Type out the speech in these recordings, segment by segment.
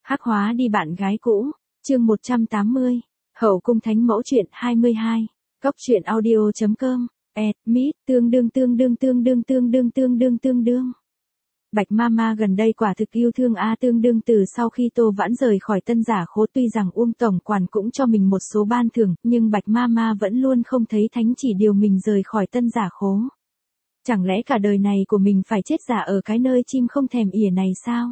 Hắc hóa đi bạn gái cũ, chương 180, Hậu cung thánh mẫu truyện 22, Cóc truyện audio.com, Mít, tương đương. Bạch Mama gần đây quả thực yêu thương tương đương từ sau khi Tô Vãn rời khỏi Tân Giả Khố, tuy rằng Uông tổng quản cũng cho mình một số ban thưởng, nhưng Bạch Mama vẫn luôn không thấy thánh chỉ điều mình rời khỏi Tân Giả Khố. Chẳng lẽ cả đời này của mình phải chết giả ở cái nơi chim không thèm ỉa này sao?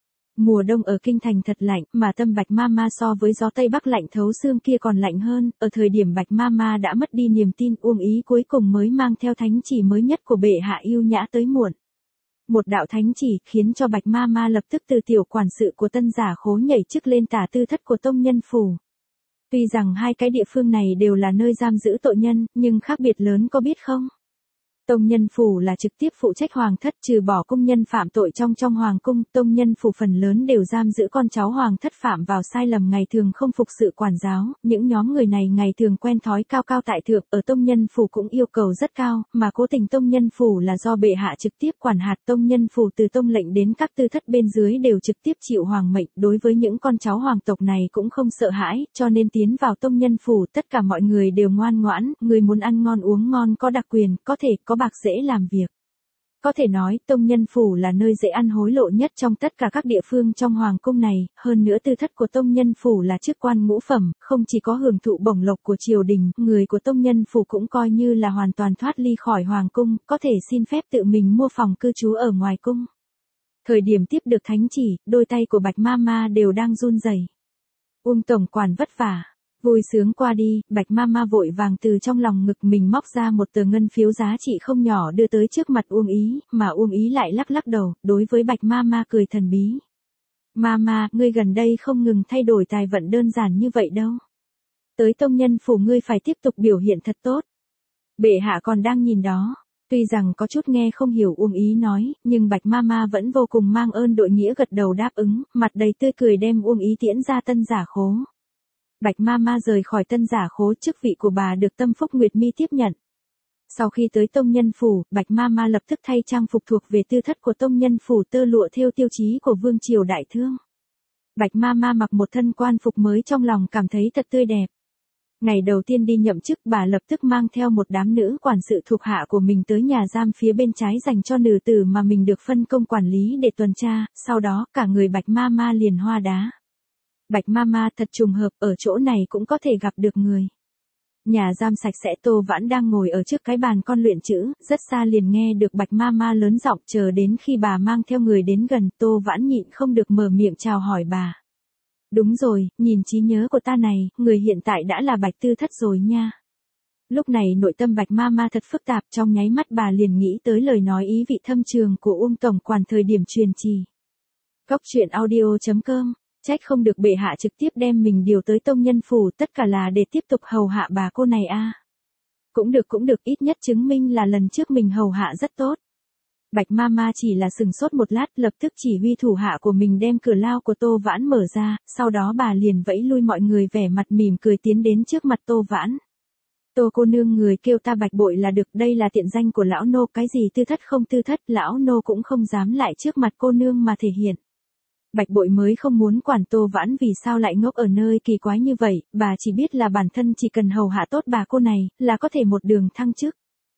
Mùa đông ở kinh thành thật lạnh, mà tâm Bạch Mama so với gió Tây Bắc lạnh thấu xương kia còn lạnh hơn, ở thời điểm Bạch Mama đã mất đi niềm tin, Uông Ý cuối cùng mới mang theo thánh chỉ mới nhất của bệ hạ yêu nhã tới muộn. Một đạo thánh chỉ khiến cho Bạch Mama lập tức từ tiểu quản sự của Tân Giả Khố nhảy chức lên tả tư thất của Tông Nhân Phủ. Tuy rằng hai cái địa phương này đều là nơi giam giữ tội nhân, nhưng khác biệt lớn có biết không? Tông Nhân Phủ là trực tiếp phụ trách hoàng thất, trừ bỏ cung nhân phạm tội trong hoàng cung, Tông Nhân Phủ phần lớn đều giam giữ con cháu hoàng thất phạm vào sai lầm ngày thường không phục sự quản giáo, những nhóm người này ngày thường quen thói cao cao tại thượng, ở Tông Nhân Phủ cũng yêu cầu rất cao, mà cố tình Tông Nhân Phủ là do bệ hạ trực tiếp quản hạt, Tông Nhân Phủ từ tông lệnh đến các tư thất bên dưới đều trực tiếp chịu hoàng mệnh, đối với những con cháu hoàng tộc này cũng không sợ hãi, cho nên tiến vào Tông Nhân Phủ tất cả mọi người đều ngoan ngoãn, người muốn ăn ngon uống ngon có đặc quyền, có thể có bạc dễ làm việc. Có thể nói, Tông Nhân Phủ là nơi dễ ăn hối lộ nhất trong tất cả các địa phương trong hoàng cung này, hơn nữa tư thất của Tông Nhân Phủ là chức quan ngũ phẩm, không chỉ có hưởng thụ bổng lộc của triều đình, người của Tông Nhân Phủ cũng coi như là hoàn toàn thoát ly khỏi hoàng cung, có thể xin phép tự mình mua phòng cư trú ở ngoài cung. Thời điểm tiếp được thánh chỉ, đôi tay của Bạch Mama đều đang run rẩy. Uông tổng quản vất vả. Vui sướng qua đi, Bạch Mama vội vàng từ trong lòng ngực mình móc ra một tờ ngân phiếu giá trị không nhỏ đưa tới trước mặt Uông Ý, mà Uông Ý lại lắc đầu, đối với Bạch Mama cười thần bí. Mama, ngươi gần đây không ngừng thay đổi tài vận đơn giản như vậy đâu. Tới Tông Nhân Phủ ngươi phải tiếp tục biểu hiện thật tốt. Bệ hạ còn đang nhìn đó. Tuy rằng có chút nghe không hiểu Uông Ý nói, nhưng Bạch Mama vẫn vô cùng mang ơn đội nghĩa gật đầu đáp ứng, mặt đầy tươi cười đem Uông Ý tiễn ra Tân Giả Khố. Bạch Mama rời khỏi Tân Giả Khố, chức vị của bà được Tâm Phúc Nguyệt Mi tiếp nhận. Sau khi tới Tông Nhân Phủ, Bạch Mama lập tức thay trang phục thuộc về tư thất của Tông Nhân Phủ tơ lụa theo tiêu chí của Vương Triều Đại Thương. Bạch Mama mặc một thân quan phục mới trong lòng cảm thấy thật tươi đẹp. Ngày đầu tiên đi nhậm chức bà lập tức mang theo một đám nữ quản sự thuộc hạ của mình tới nhà giam phía bên trái dành cho nữ tử mà mình được phân công quản lý để tuần tra, sau đó cả người Bạch Mama liền hoa đá. Bạch Mama thật trùng hợp, ở chỗ này cũng có thể gặp được người. Nhà giam sạch sẽ, Tô Vãn đang ngồi ở trước cái bàn con luyện chữ, rất xa liền nghe được Bạch Mama lớn giọng, chờ đến khi bà mang theo người đến gần, Tô Vãn nhịn không được mở miệng chào hỏi bà. Đúng rồi, nhìn trí nhớ của ta này, người hiện tại đã là Bạch Tư Thất rồi nha. Lúc này nội tâm Bạch Mama thật phức tạp, trong nháy mắt bà liền nghĩ tới lời nói ý vị thâm trường của Uông tổng quản thời điểm truyền trì. Cóc truyện audio.com. Trách không được bệ hạ trực tiếp đem mình điều tới Tông Nhân Phủ, tất cả là để tiếp tục hầu hạ bà cô này a. Cũng được, ít nhất chứng minh là lần trước mình hầu hạ rất tốt. Bạch Mama chỉ là sừng sốt một lát, lập tức chỉ huy thủ hạ của mình đem cửa lao của Tô Vãn mở ra, sau đó bà liền vẫy lui mọi người vẻ mặt mỉm cười tiến đến trước mặt Tô Vãn. Tô cô nương, người kêu ta Bạch Bội là được, đây là tiện danh của lão nô, cái gì tư thất không tư thất, lão nô cũng không dám lại trước mặt cô nương mà thể hiện. Bạch Bội mới không muốn quản Tô Vãn vì sao lại ngốc ở nơi kỳ quái như vậy, bà chỉ biết là bản thân chỉ cần hầu hạ tốt bà cô này, là có thể một đường thăng chức.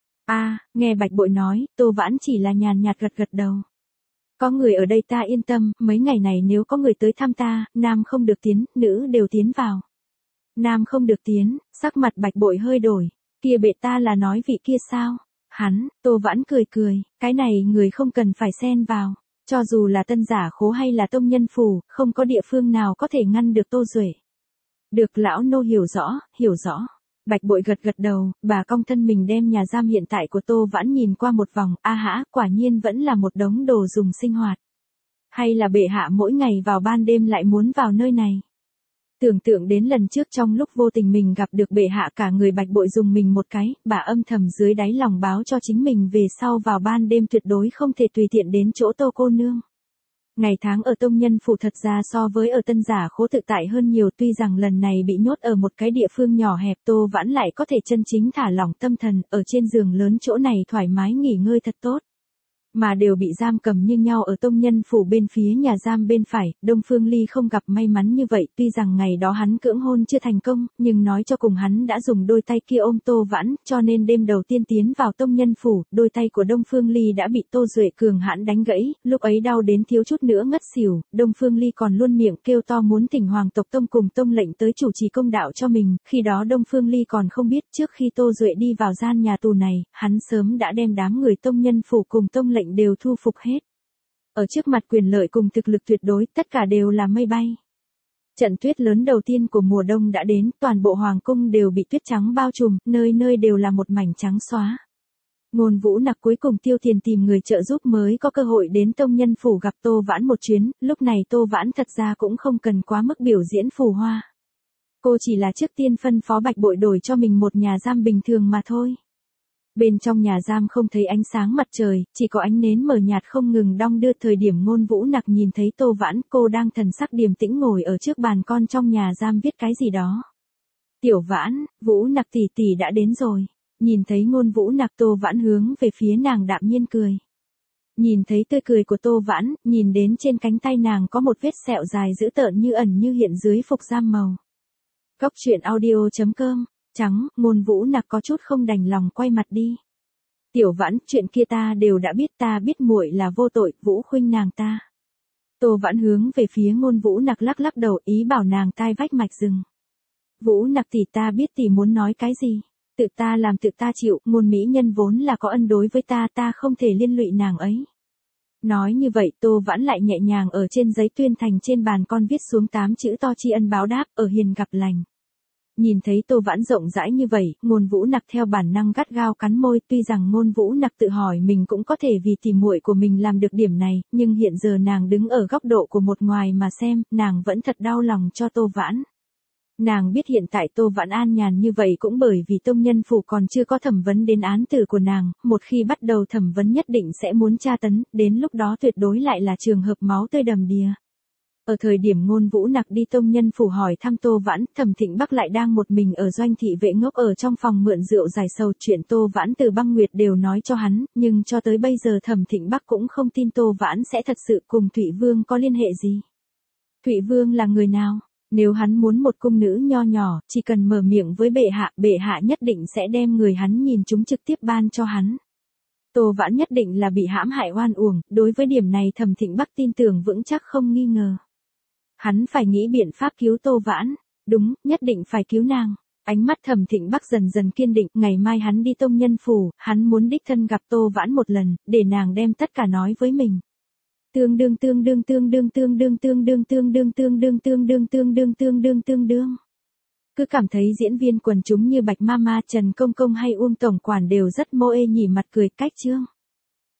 Nghe Bạch Bội nói, Tô Vãn chỉ là nhàn nhạt gật đầu. Có người ở đây ta yên tâm, mấy ngày này nếu có người tới thăm ta, nam không được tiến, nữ đều tiến vào. Nam không được tiến, sắc mặt Bạch Bội hơi đổi, kia bệ ta là nói vị kia sao? Tô Vãn cười, cái này người không cần phải xen vào. Cho dù là Tân Giả Khố hay là Tông Nhân Phủ, không có địa phương nào có thể ngăn được Tô Duệ. Được, lão nô hiểu rõ. Bạch Bội gật đầu, bà cong thân mình đem nhà giam hiện tại của Tô Vãn nhìn qua một vòng, quả nhiên vẫn là một đống đồ dùng sinh hoạt. Hay là bệ hạ mỗi ngày vào ban đêm lại muốn vào nơi này. Tưởng tượng đến lần trước trong lúc vô tình mình gặp được bệ hạ, cả người Bạch Bội dùng mình một cái, bà âm thầm dưới đáy lòng báo cho chính mình về sau vào ban đêm tuyệt đối không thể tùy tiện đến chỗ Tô cô nương. Ngày tháng ở Tông Nhân Phủ thật ra so với ở Tân Giả Khố tự tại hơn nhiều, tuy rằng lần này bị nhốt ở một cái địa phương nhỏ hẹp, Tô Vãn lại có thể chân chính thả lỏng tâm thần, ở trên giường lớn chỗ này thoải mái nghỉ ngơi thật tốt. mà đều bị giam cầm như nhau ở tông nhân phủ bên phía nhà giam bên phải. Đông Phương Ly không gặp may mắn như vậy, tuy rằng ngày đó hắn cưỡng hôn chưa thành công, nhưng nói cho cùng hắn đã dùng đôi tay kia ôm Tô Vãn, cho nên đêm đầu tiên tiến vào tông nhân phủ, đôi tay của Đông Phương Ly đã bị Tô Duệ cường hãn đánh gãy, lúc ấy đau đến thiếu chút nữa ngất xỉu. Đông Phương Ly còn luôn miệng kêu to muốn thỉnh hoàng tộc tông cùng tông lệnh tới chủ trì công đạo cho mình, khi đó Đông Phương Ly còn không biết trước khi Tô Duệ đi vào gian nhà tù này, hắn sớm đã đem đám người tông nhân phủ cùng tông lệnh đều thu phục hết. Ở trước mặt quyền lợi cùng thực lực tuyệt đối, tất cả đều là mây bay. Trận tuyết lớn đầu tiên của mùa đông đã đến, toàn bộ hoàng cung đều bị tuyết trắng bao trùm, nơi nơi đều là một mảnh trắng xóa. Ngôn Vũ Nặc cuối cùng tiêu tiền tìm người trợ giúp mới có cơ hội đến tông nhân phủ gặp Tô Vãn một chuyến, lúc này Tô Vãn thật ra cũng không cần quá mức biểu diễn phù hoa. Cô chỉ là trước tiên phân phó Bạch Bội đổi cho mình một nhà giam bình thường mà thôi. Bên trong nhà giam không thấy ánh sáng mặt trời, chỉ có ánh nến mờ nhạt không ngừng đong đưa. Thời điểm Ngôn Vũ Nặc nhìn thấy Tô Vãn, cô đang thần sắc điềm tĩnh ngồi ở trước bàn con trong nhà giam viết cái gì đó. Tiểu Vãn, Vũ Nặc tỷ tỷ đã đến rồi. Nhìn thấy Ngôn Vũ Nặc, Tô Vãn hướng về phía nàng đạm nhiên cười. Nhìn thấy tươi cười của Tô Vãn, nhìn đến trên cánh tay nàng có một vết sẹo dài dữ tợn như ẩn như hiện dưới phục giam màu. Góc truyện audio.com. Trắng, Ngôn Vũ Nặc có chút không đành lòng quay mặt đi. Tiểu Vãn, chuyện kia ta đều đã biết, ta biết muội là vô tội, Vũ khuynh nàng ta. Tô Vãn hướng về phía Ngôn Vũ Nặc lắc lắc đầu, ý bảo nàng tai vách mạch rừng. Vũ Nặc tỷ, ta biết tỷ muốn nói cái gì. Tự ta làm tự ta chịu, Ngôn mỹ nhân vốn là có ân đối với ta, ta không thể liên lụy nàng ấy. Nói như vậy, Tô Vãn lại nhẹ nhàng ở trên giấy tuyên thành trên bàn con viết xuống 8 chữ to tri ân báo đáp, ở hiền gặp lành. Nhìn thấy Tô Vãn rộng rãi như vậy, Ngôn Vũ Nặc theo bản năng gắt gao cắn môi, tuy rằng Ngôn Vũ Nặc tự hỏi mình cũng có thể vì tỉ muội của mình làm được điểm này, nhưng hiện giờ nàng đứng ở góc độ của một ngoài mà xem, nàng vẫn thật đau lòng cho Tô Vãn. Nàng biết hiện tại Tô Vãn an nhàn như vậy cũng bởi vì tông nhân phủ còn chưa có thẩm vấn đến án tử của nàng, một khi bắt đầu thẩm vấn nhất định sẽ muốn tra tấn, đến lúc đó tuyệt đối lại là trường hợp máu tươi đầm đìa. Ở thời điểm Ngôn Vũ Nặc đi tông nhân phủ hỏi thăm Tô Vãn, Thẩm Thịnh Bắc lại đang một mình ở doanh thị vệ ngốc ở trong phòng mượn rượu giải sầu. Chuyện Tô Vãn từ Băng Nguyệt đều nói cho hắn, nhưng cho tới bây giờ Thẩm Thịnh Bắc cũng không tin Tô Vãn sẽ thật sự cùng Thụy Vương có liên hệ gì. Thụy Vương là người nào? Nếu hắn muốn một cung nữ nho nhỏ, chỉ cần mở miệng với bệ hạ nhất định sẽ đem người hắn nhìn chúng trực tiếp ban cho hắn. Tô Vãn nhất định là bị hãm hại oan uổng, đối với điểm này Thẩm Thịnh Bắc tin tưởng vững chắc không nghi ngờ. Hắn phải nghĩ biện pháp cứu Tô Vãn, đúng, nhất định phải cứu nàng. Ánh mắt Thẩm Thịnh Bắc dần dần kiên định, ngày mai hắn đi tông nhân phủ, hắn muốn đích thân gặp Tô Vãn một lần, để nàng đem tất cả nói với mình. Tương đương. Cứ cảm thấy diễn viên quần chúng như Bạch Mama, Trần Công Công hay Uông tổng quản đều rất mô ê nhỉ mặt cười cách chương.